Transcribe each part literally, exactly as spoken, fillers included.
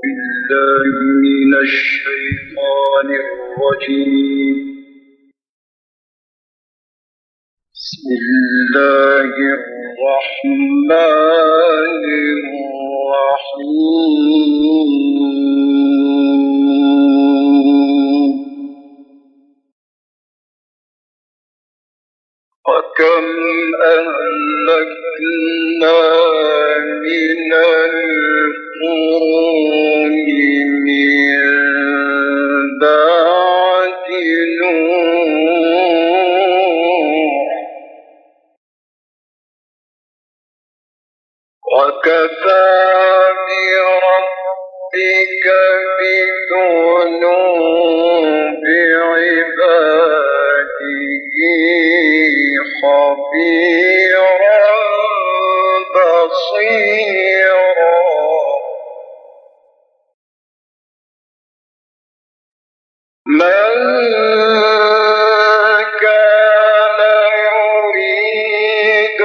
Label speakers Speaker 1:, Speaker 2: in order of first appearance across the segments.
Speaker 1: بالله من الشيطان الرجيم. بسم الله الرحمن الرحيم. وكم أهلكنا من القرون من بعد نوح وكفى بربك بذنوب عباده خبيرا بصيرا. من كان يريد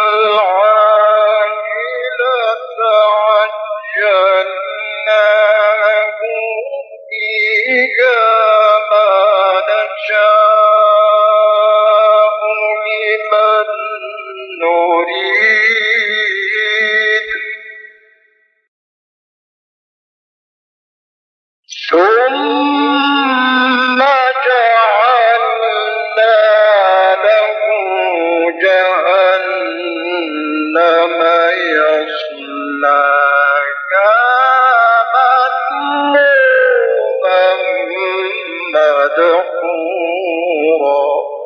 Speaker 1: العاجلة عجلنا له فيها ما نشاء لمن نريد ثم جعلنا له جهنم يصلاها مذموما مدحورا.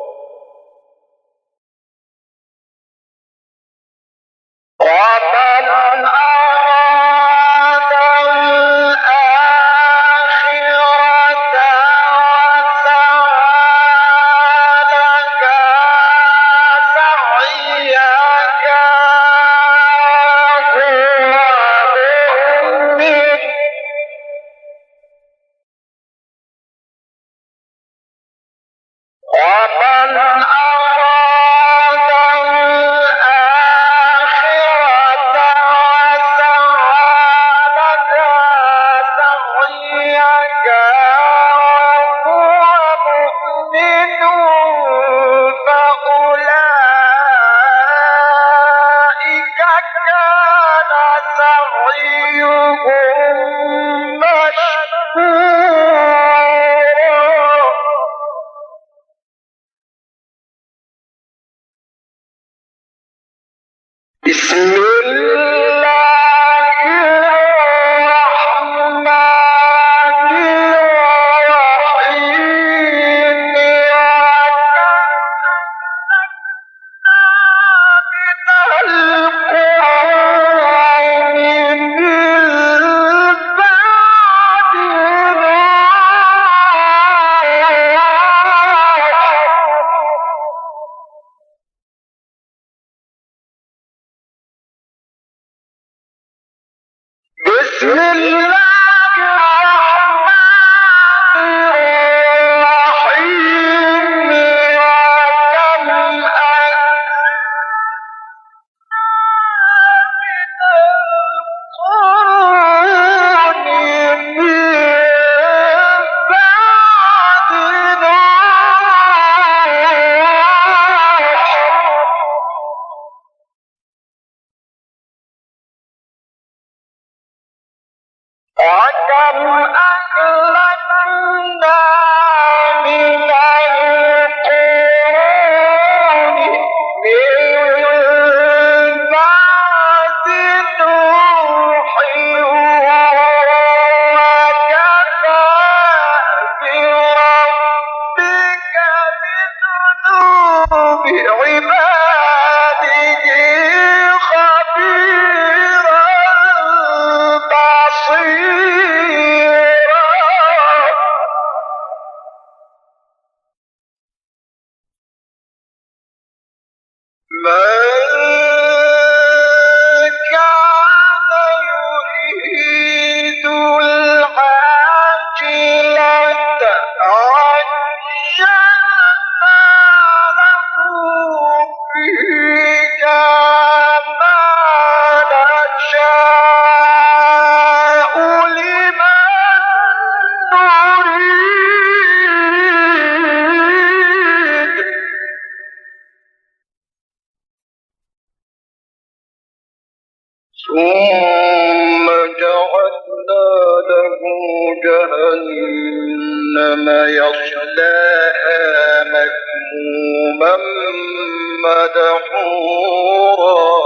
Speaker 1: ومن أراد الآخرة وسعى لها سعيها وهو مؤمن ومن أراد الآخرة وسعى لها سعيها وهو مؤمن فأولئك كان سعيهم مشكورا. بسم الله الرحمن الرحيم. بسم الله الرحمن الرحيم. وكم أهلكنا من القرون من بعد نوح وكم أهلكنا من القرون من بعد نوح وكفى بربك بذنوب عباده خبيرا بصيرا. له جهنم يصلاها مذموما مدحورا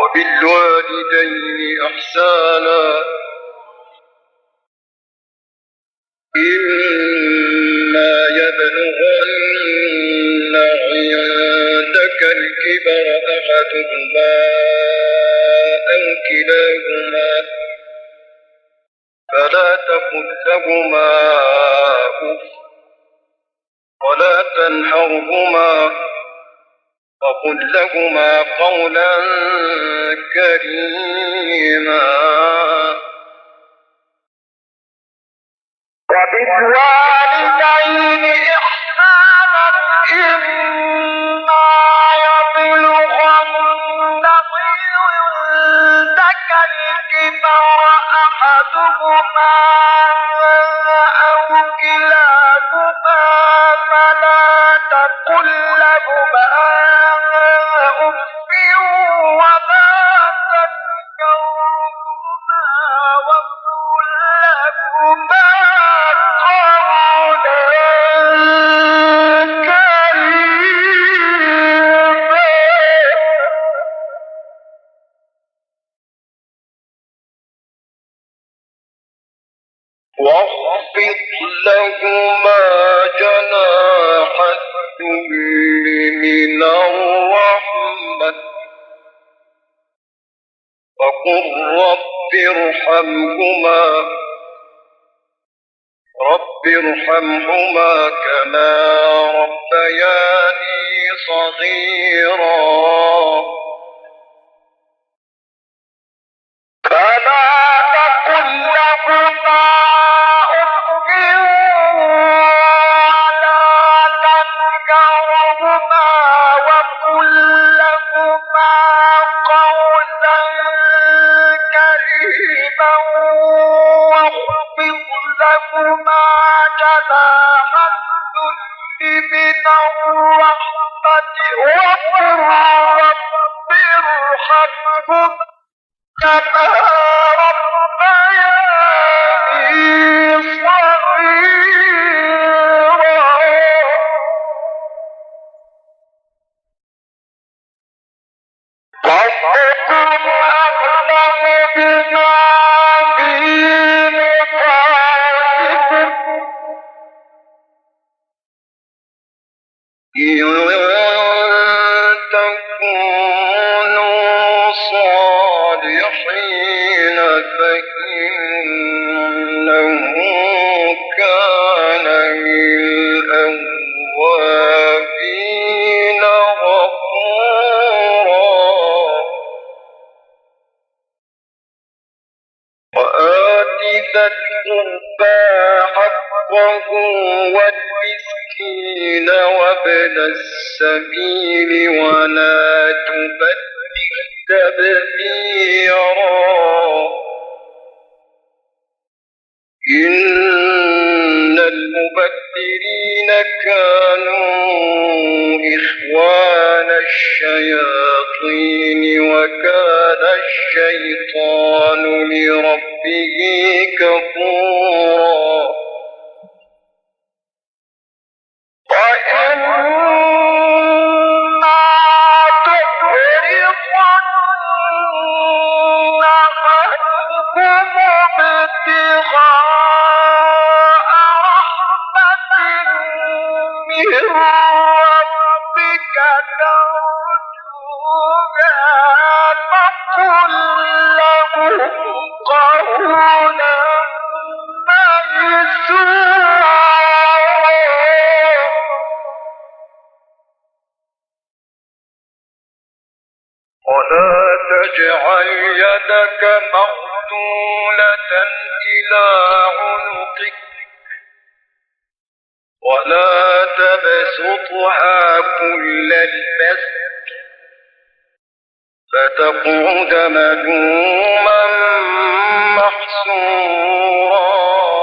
Speaker 1: وبالوالدين إحسانا إما يبلغن عندك الكبر أحدهما أو كلاهما فلا تقل لهما أف ولا تنهرهما وقل لهما قولا كريما وبالوالدين إحسانا إما يبلغن عندك الكبر أحدهما أو كلاهما فلا تقل لهما أف ولا تنهرهما وقل لهما واخفض لهما جناح الذل من الرحمة وقل رب ارحمهما رب ارحمهما كما ربياني صغيرا فلا تقل لهما لهما جناح الذل من الرحمة وقل رب ارحمهما كما ربياني صغيرا ربكم أعلم بما في إن تكونوا صالحين فإنه كان للأوابين غفورا وآت ذا القربى حقه والمسكين وابن السبيل ولا تبذر تبذيرا إن المبذرين كانوا إخوان الشياطين وكان الشيطان لربه كفورا وإما تعرضن عنهم ابتغاء رحمة من ربك ترجوها فقل لهم قولا ميسورا ولا تجعل يدك مغلولة إلى عنقك ولا تبسطها كل البسط فتقعد ملوما محسورا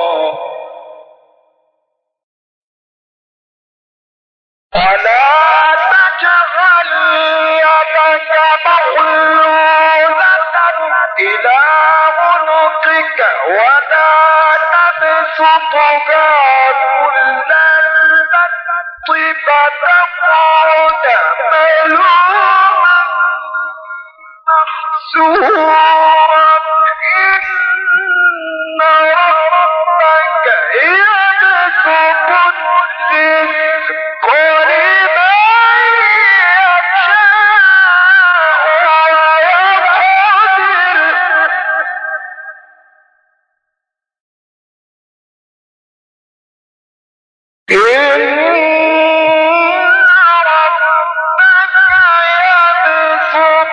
Speaker 1: ولا تجعل يدك مغلولة إلى عنقك ولا تبسطها كل البسط فتقعد ملوما محسورا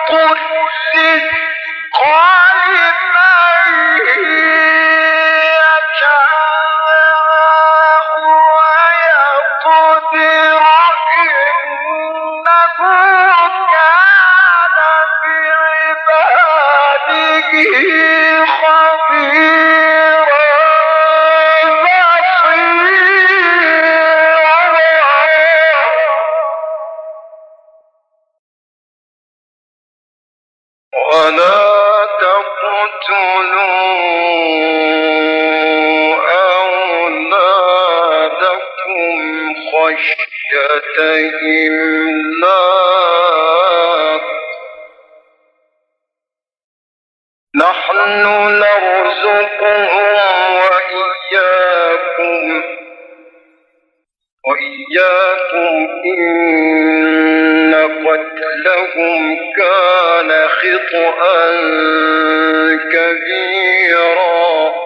Speaker 1: نحن نرزقهم وإياكم وإياكم إن قتلهم كان خطأ كبيرا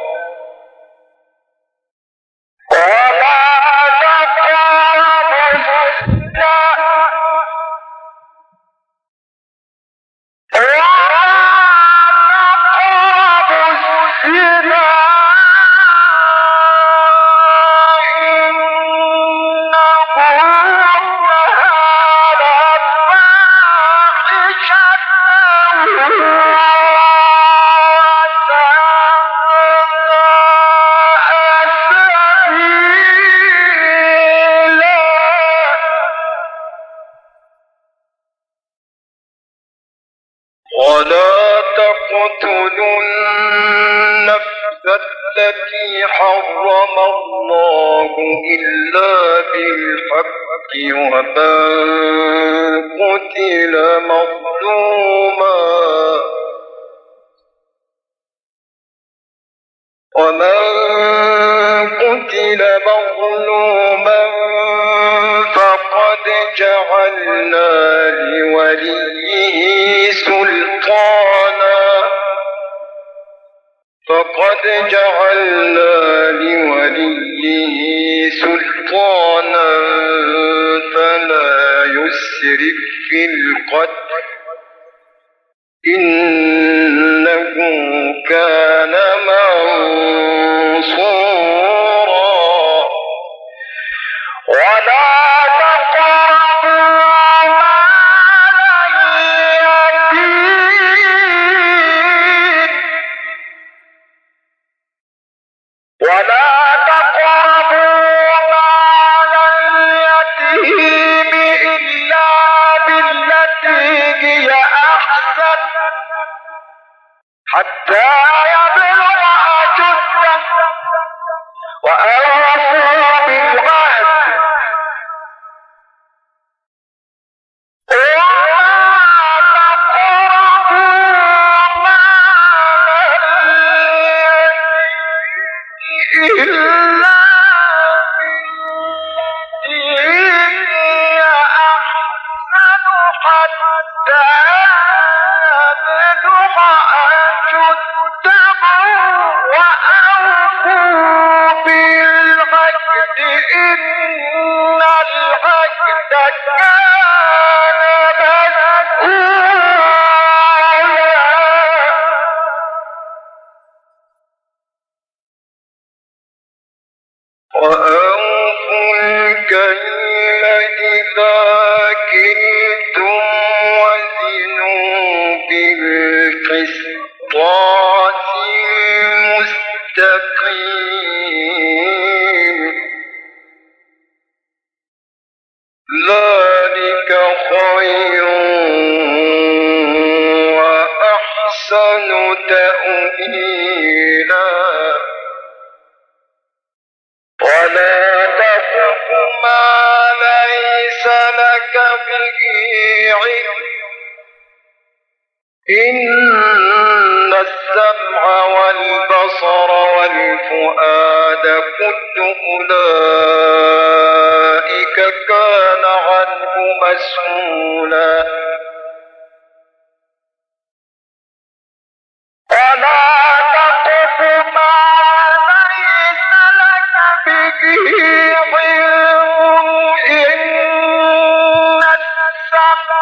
Speaker 1: ولا تقتلوا النفس التي حرم الله إلا بالحق ومن قتل مظلوما ومن قتل مظلوما فقد جعلنا لوليه سلطانا فقد جعلنا لوليه سلطانا فلا يسرف في القتل إنه كان منصورا ولا حتى يبلغ أشده وأوفوا بالعهد ولا تقربوا مال اليتيم إلا بالتي هي أحسن حتى يبلغ وأوفوا بالعهد إن العهد كان مسؤولا وأوفوا الكيل إذا كلتم وزنوا بالقسطاس المستقيم ذلك خير وأحسن تأويلا ولا تقف ما ليس لك به علم إن السمع والبصر والفؤاد كل أولئك كان عنه مسؤولا ولا تقف ما ليس لك به علم إن السمع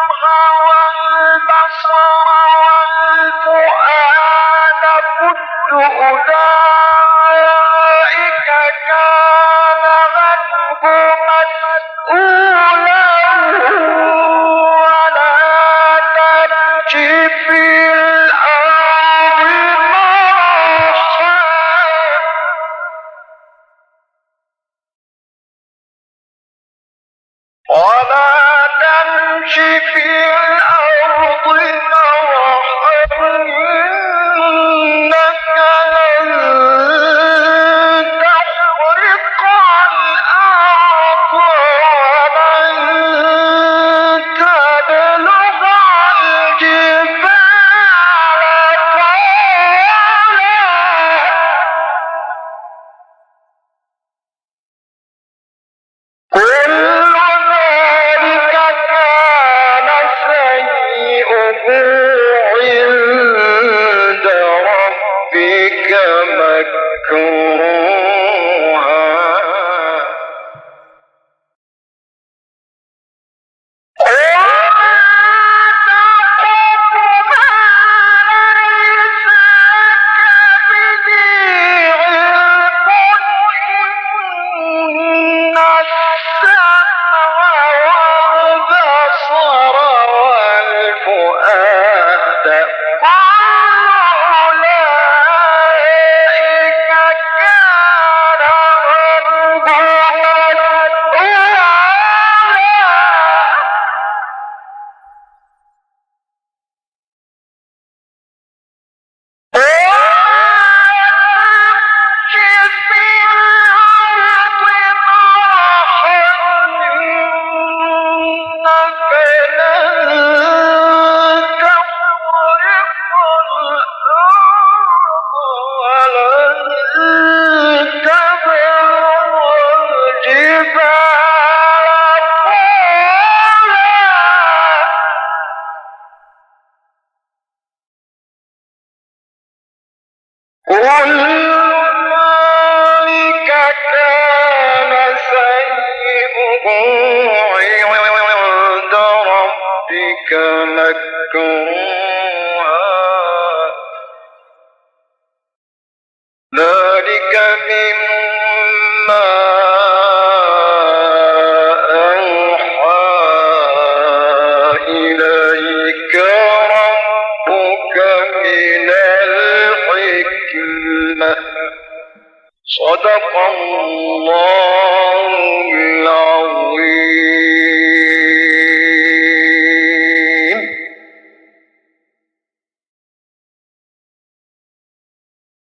Speaker 1: صدق الله العظيم.